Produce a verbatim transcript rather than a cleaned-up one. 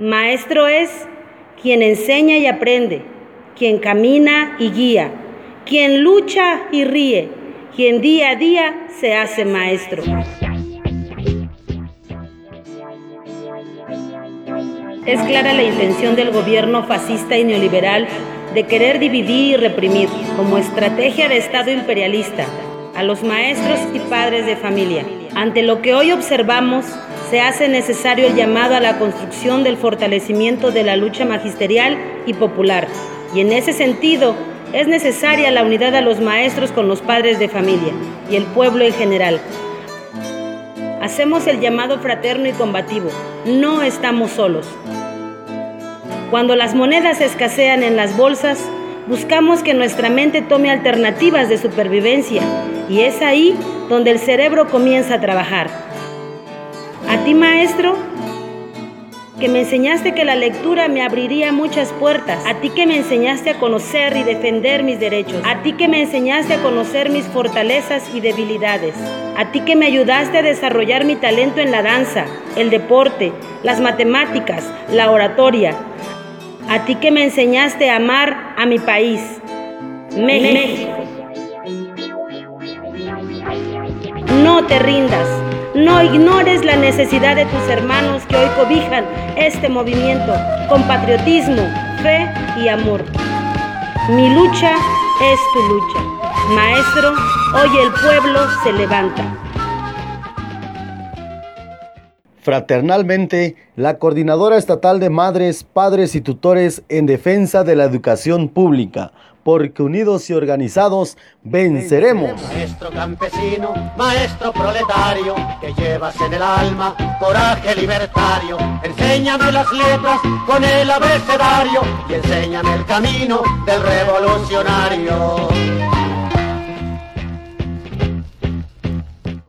Maestro es quien enseña y aprende, quien camina y guía, quien lucha y ríe, quien día a día se hace maestro. Es clara la intención del gobierno fascista y neoliberal de querer dividir y reprimir, como estrategia de Estado imperialista, a los maestros y padres de familia. Ante lo que hoy observamos, se hace necesario el llamado a la construcción del fortalecimiento de la lucha magisterial y popular, y en ese sentido es necesaria la unidad de los maestros con los padres de familia y el pueblo en general. Hacemos el llamado fraterno y combativo, no estamos solos. Cuando las monedas escasean en las bolsas, buscamos que nuestra mente tome alternativas de supervivencia, y es ahí donde el cerebro comienza a trabajar. A ti, maestro, que me enseñaste que la lectura me abriría muchas puertas, a ti que me enseñaste a conocer y defender mis derechos, a ti que me enseñaste a conocer mis fortalezas y debilidades, a ti que me ayudaste a desarrollar mi talento en la danza, el deporte, las matemáticas, la oratoria, a ti que me enseñaste a amar a mi país, México. No te rindas, no ignores la necesidad de tus hermanos que hoy cobijan este movimiento con patriotismo, fe y amor. Mi lucha es tu lucha. Maestro, hoy el pueblo se levanta. Fraternalmente, la Coordinadora Estatal de Madres, Padres y Tutores en Defensa de la Educación Pública, porque unidos y organizados venceremos. Maestro campesino, maestro proletario, que llevas en el alma coraje libertario, enséñame las letras con el abecedario y enséñame el camino del revolucionario.